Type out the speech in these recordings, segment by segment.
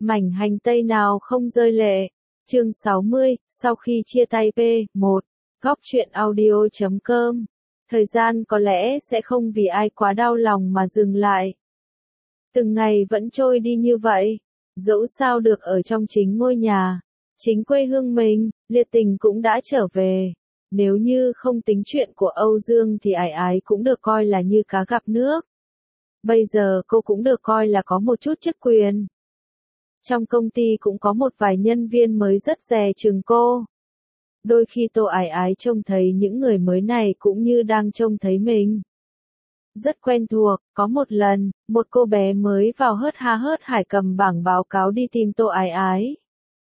Mảnh hành tây nào không rơi lệ. Chương 60, sau khi chia tay P1, góc truyện audio.com. Thời gian có lẽ sẽ không vì ai quá đau lòng mà dừng lại. Từng ngày vẫn trôi đi như vậy, dẫu sao được ở trong chính ngôi nhà, chính quê hương mình, Liệt Tình cũng đã trở về. Nếu như không tính chuyện của Âu Dương thì Ái Ái cũng được coi là như cá gặp nước. Bây giờ cô cũng được coi là có một chút chức quyền. Trong công ty cũng có một vài nhân viên mới rất dè chừng cô. Đôi khi Tô Ái Ái trông thấy những người mới này cũng như đang trông thấy mình. Rất quen thuộc, có một lần, một cô bé mới vào hớt ha hớt hải cầm bảng báo cáo đi tìm Tô Ái Ái.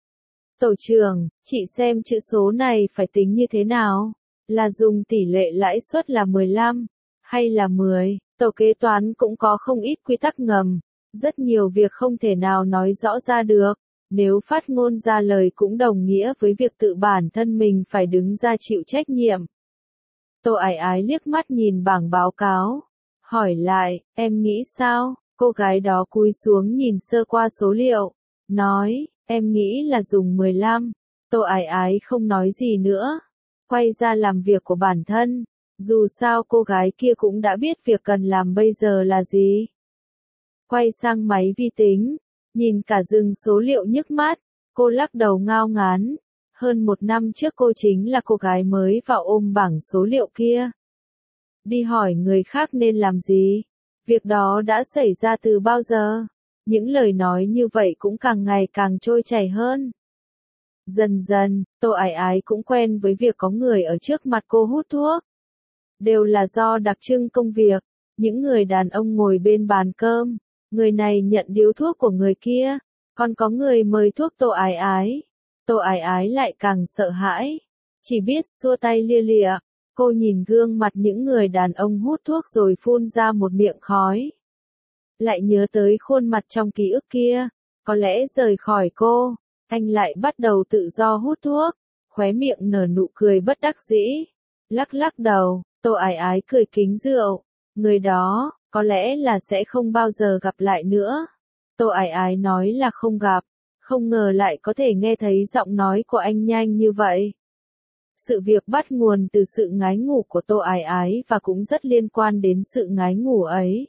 Tổ trưởng, chị xem chữ số này phải tính như thế nào? Là dùng tỷ lệ lãi suất là 15, hay là 10? Tổ kế toán cũng có không ít quy tắc ngầm. Rất nhiều việc không thể nào nói rõ ra được. Nếu phát ngôn ra lời cũng đồng nghĩa với việc tự bản thân mình phải đứng ra chịu trách nhiệm. Tô Ái Ái liếc mắt nhìn bảng báo cáo. Hỏi lại, em nghĩ sao? Cô gái đó cúi xuống nhìn sơ qua số liệu. Nói, em nghĩ là dùng 15. Tô Ái Ái không nói gì nữa. Quay ra làm việc của bản thân. Dù sao cô gái kia cũng đã biết việc cần làm bây giờ là gì. Quay sang máy vi tính, nhìn cả rừng số liệu nhức mắt, cô lắc đầu ngao ngán. Hơn một năm trước cô chính là cô gái mới vào ôm bảng số liệu kia. Đi hỏi người khác nên làm gì? Việc đó đã xảy ra từ bao giờ? Những lời nói như vậy cũng càng ngày càng trôi chảy hơn. Dần dần, Tô Ái Ái cũng quen với việc có người ở trước mặt cô hút thuốc. Đều là do đặc trưng công việc, những người đàn ông ngồi bên bàn cơm, người này nhận điếu thuốc của người kia, còn có người mời thuốc Tô Ái Ái. Tô Ái Ái lại càng sợ hãi, chỉ biết xua tay lia lịa. Cô nhìn gương mặt những người đàn ông hút thuốc rồi phun ra một miệng khói. Lại nhớ tới khuôn mặt trong ký ức kia, có lẽ rời khỏi cô, anh lại bắt đầu tự do hút thuốc, khóe miệng nở nụ cười bất đắc dĩ. Lắc lắc đầu, Tô Ái Ái cười kính rượu, người đó, có lẽ là sẽ không bao giờ gặp lại nữa. Tô Ái Ái nói là không gặp, không ngờ lại có thể nghe thấy giọng nói của anh nhanh như vậy. Sự việc bắt nguồn từ sự ngái ngủ của Tô Ái Ái và cũng rất liên quan đến sự ngái ngủ ấy.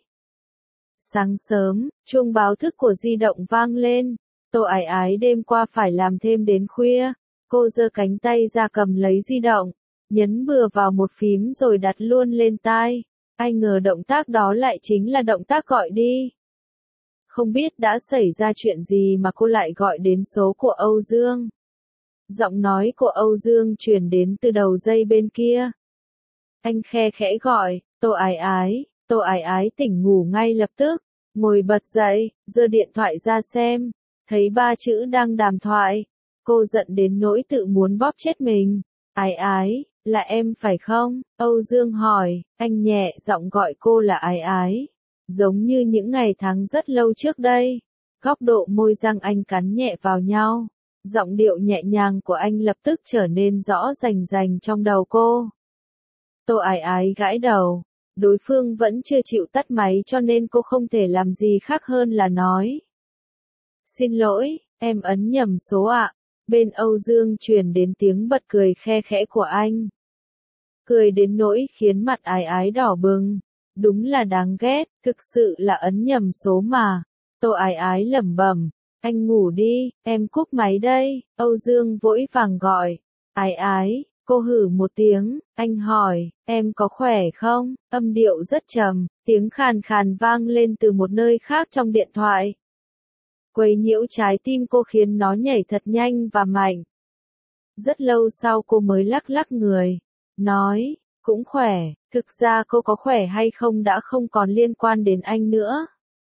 Sáng sớm, chuông báo thức của di động vang lên. Tô Ái Ái đêm qua phải làm thêm đến khuya. Cô giơ cánh tay ra cầm lấy di động, nhấn bừa vào một phím rồi đặt luôn lên tai. Ai ngờ động tác đó lại chính là động tác gọi đi. Không biết đã xảy ra chuyện gì mà cô lại gọi đến số của Âu Dương. Giọng nói của Âu Dương truyền đến từ đầu dây bên kia. Anh khe khẽ gọi, Tô Ái Ái. Tô Ái Ái tỉnh ngủ ngay lập tức, ngồi bật dậy, giơ điện thoại ra xem, thấy 3 chữ đang đàm thoại. Cô giận đến nỗi tự muốn bóp chết mình. Ái Ái, là em phải không? Âu Dương hỏi, anh nhẹ giọng gọi cô là Ái Ái. Giống như những ngày tháng rất lâu trước đây. Góc độ môi răng anh cắn nhẹ vào nhau. Giọng điệu nhẹ nhàng của anh lập tức trở nên rõ rành rành trong đầu cô. Tô Ái Ái gãi đầu. Đối phương vẫn chưa chịu tắt máy cho nên cô không thể làm gì khác hơn là nói. Xin lỗi, em ấn nhầm số ạ. Bên Âu Dương truyền đến tiếng bật cười khe khẽ của anh. Cười đến nỗi khiến mặt Ái Ái đỏ bừng. Đúng là đáng ghét, thực sự là ấn nhầm số mà. Tô Ái Ái lẩm bẩm. Anh ngủ đi, em cúp máy đây. Âu Dương vội vàng gọi. Ái Ái. Cô hử một tiếng, anh hỏi, em có khỏe không? Âm điệu rất trầm, tiếng khàn khàn vang lên từ một nơi khác trong điện thoại. Quấy nhiễu trái tim cô khiến nó nhảy thật nhanh và mạnh. Rất lâu sau cô mới lắc lắc người, nói, cũng khỏe, thực ra cô có khỏe hay không đã không còn liên quan đến anh nữa.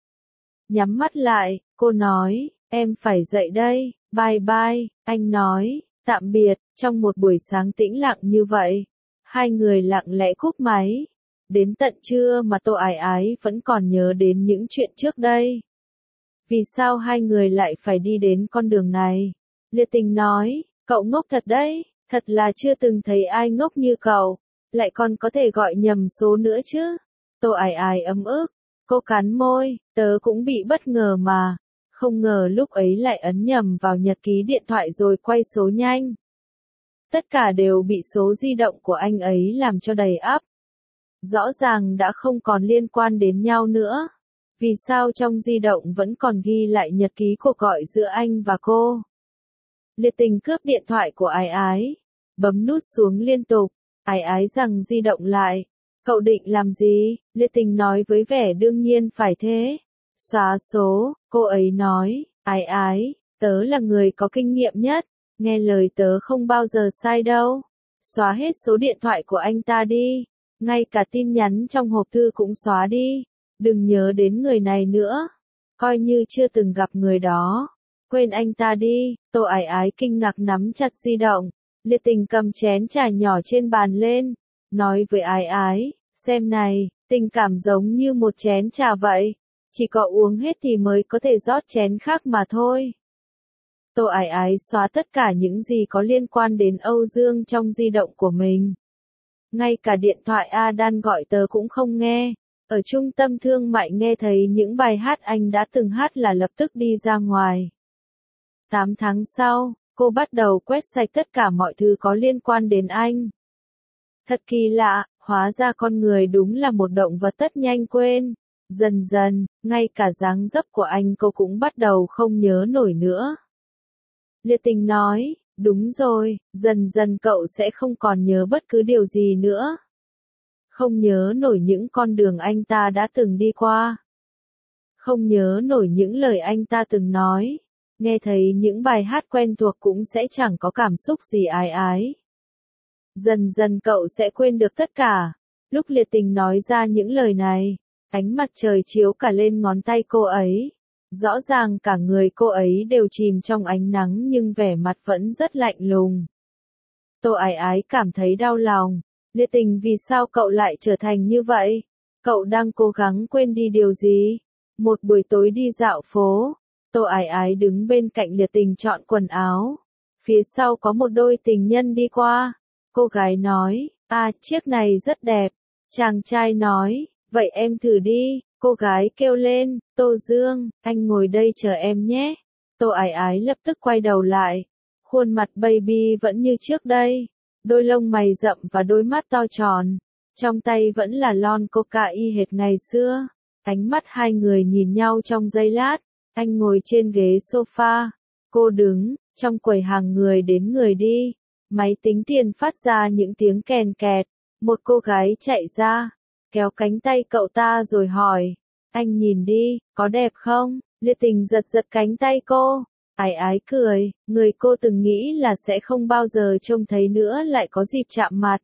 Nhắm mắt lại, cô nói, em phải dậy đây, bye bye, anh nói. Tạm biệt, trong một buổi sáng tĩnh lặng như vậy, hai người lặng lẽ cúp máy. Đến tận trưa mà Tô Ái Ái vẫn còn nhớ đến những chuyện trước đây. Vì sao hai người lại phải đi đến con đường này? Liệt Tình nói, cậu ngốc thật đấy, thật là chưa từng thấy ai ngốc như cậu, lại còn có thể gọi nhầm số nữa chứ. Tô Ái Ái ấm ức, cô cắn môi, tớ cũng bị bất ngờ mà. Không ngờ lúc ấy lại ấn nhầm vào nhật ký điện thoại rồi quay số nhanh. Tất cả đều bị số di động của anh ấy làm cho đầy ắp. Rõ ràng đã không còn liên quan đến nhau nữa. Vì sao trong di động vẫn còn ghi lại nhật ký cuộc gọi giữa anh và cô? Liệt Tình cướp điện thoại của Ái Ái, bấm nút xuống liên tục. Ái Ái giằng di động lại. Cậu định làm gì? Liệt Tình nói với vẻ đương nhiên phải thế. Xóa số, cô ấy nói. Ái Ái, tớ là người có kinh nghiệm nhất. Nghe lời tớ không bao giờ sai đâu. Xóa hết số điện thoại của anh ta đi. Ngay cả tin nhắn trong hộp thư cũng xóa đi. Đừng nhớ đến người này nữa. Coi như chưa từng gặp người đó. Quên anh ta đi. Tô Ái Ái kinh ngạc nắm chặt di động. Liệt Tình cầm chén trà nhỏ trên bàn lên. Nói với Ái Ái, xem này, tình cảm giống như một chén trà vậy. Chỉ có uống hết thì mới có thể rót chén khác mà thôi. Tô Ái Ái xóa tất cả những gì có liên quan đến Âu Dương trong di động của mình. Ngay cả điện thoại Adan gọi tớ cũng không nghe. Ở trung tâm thương mại nghe thấy những bài hát anh đã từng hát là lập tức đi ra ngoài. 8 tháng sau, cô bắt đầu quét sạch tất cả mọi thứ có liên quan đến anh. Thật kỳ lạ, hóa ra con người đúng là một động vật tất nhanh quên. Dần dần, ngay cả dáng dấp của anh cô cũng bắt đầu không nhớ nổi nữa. Liệt Tình nói, đúng rồi, dần dần cậu sẽ không còn nhớ bất cứ điều gì nữa. Không nhớ nổi những con đường anh ta đã từng đi qua. Không nhớ nổi những lời anh ta từng nói. Nghe thấy những bài hát quen thuộc cũng sẽ chẳng có cảm xúc gì Ái Ái. Dần dần cậu sẽ quên được tất cả. Lúc Liệt Tình nói ra những lời này, ánh mặt trời chiếu cả lên ngón tay cô ấy. Rõ ràng cả người cô ấy đều chìm trong ánh nắng nhưng vẻ mặt vẫn rất lạnh lùng. Tô Ái Ái cảm thấy đau lòng. Liệt Tình, vì sao cậu lại trở thành như vậy? Cậu đang cố gắng quên đi điều gì? Một buổi tối đi dạo phố, Tô Ái Ái đứng bên cạnh Liệt Tình chọn quần áo. Phía sau có một đôi tình nhân đi qua. Cô gái nói, chiếc này rất đẹp. Chàng trai nói, vậy em thử đi. Cô gái kêu lên, Tô Dương, anh ngồi đây chờ em nhé. Tô Ái Ái lập tức quay đầu lại. Khuôn mặt baby vẫn như trước đây. Đôi lông mày rậm và đôi mắt to tròn. Trong tay vẫn là lon coca y hệt ngày xưa. Ánh mắt hai người nhìn nhau trong giây lát. Anh ngồi trên ghế sofa. Cô đứng, trong quầy hàng người đến người đi. Máy tính tiền phát ra những tiếng kèn kẹt. Một cô gái chạy ra, kéo cánh tay cậu ta rồi hỏi. Anh nhìn đi, có đẹp không? Liệt Tình giật giật cánh tay cô. Ái Ái cười, người cô từng nghĩ là sẽ không bao giờ trông thấy nữa lại có dịp chạm mặt.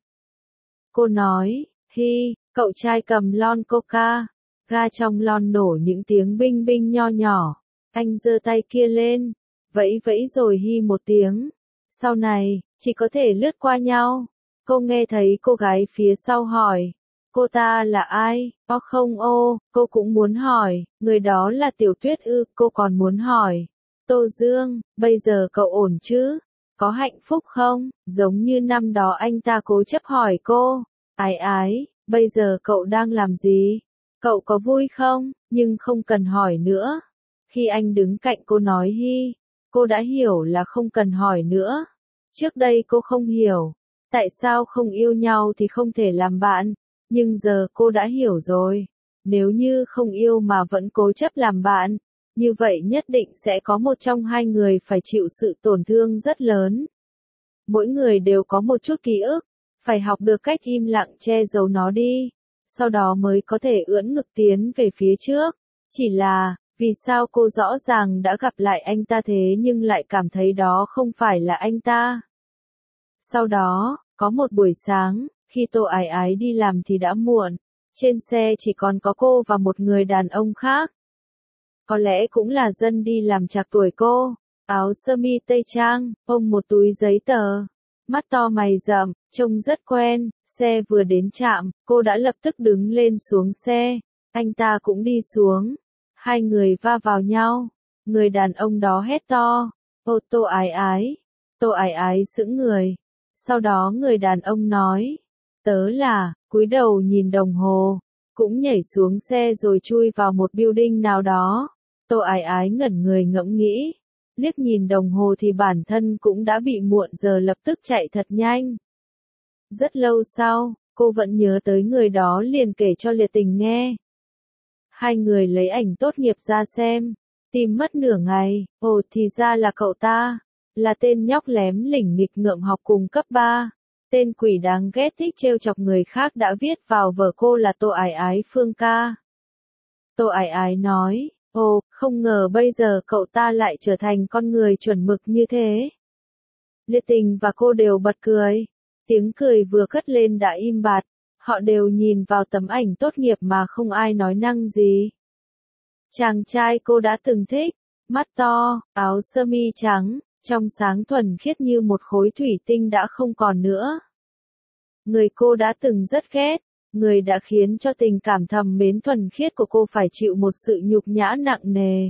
Cô nói, hi, cậu trai cầm lon coca. Ga trong lon nổ những tiếng binh binh nho nhỏ. Anh giơ tay kia lên, vẫy vẫy rồi hi một tiếng. Sau này, chỉ có thể lướt qua nhau. Cô nghe thấy cô gái phía sau hỏi. Cô ta là ai? Không cô cũng muốn hỏi. Người đó là Tiểu Tuyết ư? Cô còn muốn hỏi. Tô Dương, bây giờ cậu ổn chứ? Có hạnh phúc không? Giống như năm đó anh ta cố chấp hỏi cô. Ái Ái, bây giờ cậu đang làm gì? Cậu có vui không? Nhưng không cần hỏi nữa. Khi anh đứng cạnh cô nói hi, cô đã hiểu là không cần hỏi nữa. Trước đây cô không hiểu. Tại sao không yêu nhau thì không thể làm bạn, nhưng giờ cô đã hiểu rồi. Nếu như không yêu mà vẫn cố chấp làm bạn, như vậy nhất định sẽ có một trong hai người phải chịu sự tổn thương rất lớn. Mỗi người đều có một chút ký ức, phải học được cách im lặng che giấu nó đi, sau đó mới có thể ưỡn ngực tiến về phía trước. Chỉ là, vì sao cô rõ ràng đã gặp lại anh ta thế nhưng lại cảm thấy đó không phải là anh ta? Sau đó, có một buổi sáng, khi Tô Ái Ái đi làm thì đã muộn. Trên xe chỉ còn có cô và một người đàn ông khác. Có lẽ cũng là dân đi làm trạc tuổi cô. Áo sơ mi tây trang, ôm một túi giấy tờ. Mắt to mày rậm, trông rất quen. Xe vừa đến trạm, cô đã lập tức đứng lên xuống xe. Anh ta cũng đi xuống. Hai người va vào nhau. Người đàn ông đó hét to. Tô Ái Ái. Tô Ái Ái sững người. Sau đó người đàn ông nói. Tớ là, cúi đầu nhìn đồng hồ. Cũng nhảy xuống xe rồi chui vào một building nào đó. Tô Ái Ái ngẩn người ngẫm nghĩ, liếc nhìn đồng hồ thì bản thân cũng đã bị muộn giờ, lập tức chạy thật nhanh. Rất lâu sau, cô vẫn nhớ tới người đó, liền kể cho Liệt Tình nghe. Hai người lấy ảnh tốt nghiệp ra xem, tìm mất nửa ngày, ồ thì ra là cậu ta, là tên nhóc lém lỉnh nghịch ngợm học cùng cấp 3. Tên quỷ đáng ghét thích trêu chọc người khác đã viết vào vở cô là Tô Ái Ái Phương ca. Tô Ái Ái nói, ồ, không ngờ bây giờ cậu ta lại trở thành con người chuẩn mực như thế. Liệt Tình và cô đều bật cười. Tiếng cười vừa cất lên đã im bặt, họ đều nhìn vào tấm ảnh tốt nghiệp mà không ai nói năng gì. Chàng trai cô đã từng thích, mắt to, áo sơ mi trắng, trong sáng thuần khiết như một khối thủy tinh đã không còn nữa. Người cô đã từng rất ghét, người đã khiến cho tình cảm thầm mến thuần khiết của cô phải chịu một sự nhục nhã nặng nề.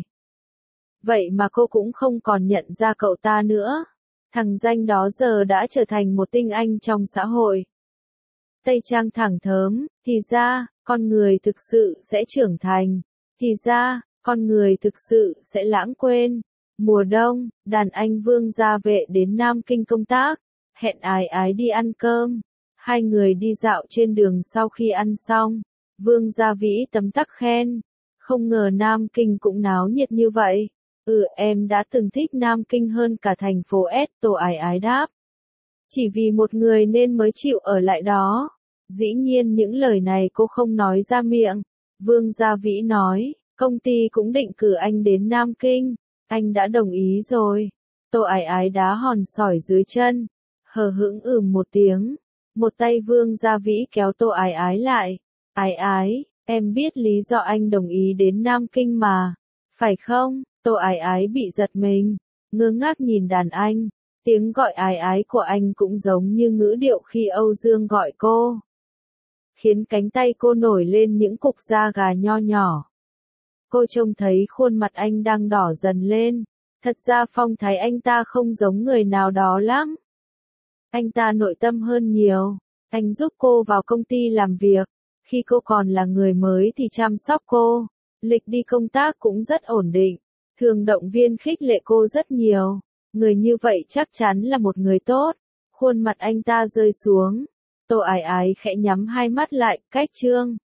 Vậy mà cô cũng không còn nhận ra cậu ta nữa. Thằng danh đó giờ đã trở thành một tinh anh trong xã hội. Tây Trang thẳng thớm, thì ra, con người thực sự sẽ trưởng thành. Thì ra, con người thực sự sẽ lãng quên. Mùa đông, đàn anh Vương Gia Vệ đến Nam Kinh công tác, hẹn Ái Ái đi ăn cơm. Hai người đi dạo trên đường, sau khi ăn xong, Vương Gia Vĩ tấm tắc khen. Không ngờ Nam Kinh cũng náo nhiệt như vậy. Em đã từng thích Nam Kinh hơn cả thành phố S, Tô Ái Ái đáp. Chỉ vì một người nên mới chịu ở lại đó. Dĩ nhiên những lời này cô không nói ra miệng. Vương Gia Vĩ nói, công ty cũng định cử anh đến Nam Kinh. Anh đã đồng ý rồi. Tô Ái Ái đá hòn sỏi dưới chân. Hờ hững một tiếng. Một tay Vương Gia Vĩ kéo Tô Ái Ái lại. Ái Ái, em biết lý do anh đồng ý đến Nam Kinh mà. Phải không? Tô Ái Ái bị giật mình, ngơ ngác nhìn đàn anh. Tiếng gọi Ái Ái của anh cũng giống như ngữ điệu khi Âu Dương gọi cô, khiến cánh tay cô nổi lên những cục da gà nho nhỏ. Cô trông thấy khuôn mặt anh đang đỏ dần lên. Thật ra phong thái anh ta không giống người nào đó lắm. Anh ta nội tâm hơn nhiều. Anh giúp cô vào công ty làm việc. Khi cô còn là người mới thì chăm sóc cô. Lịch đi công tác cũng rất ổn định. Thường động viên khích lệ cô rất nhiều. Người như vậy chắc chắn là một người tốt. Khuôn mặt anh ta rơi xuống. Tô Ái Ái khẽ nhắm hai mắt lại, cách chương.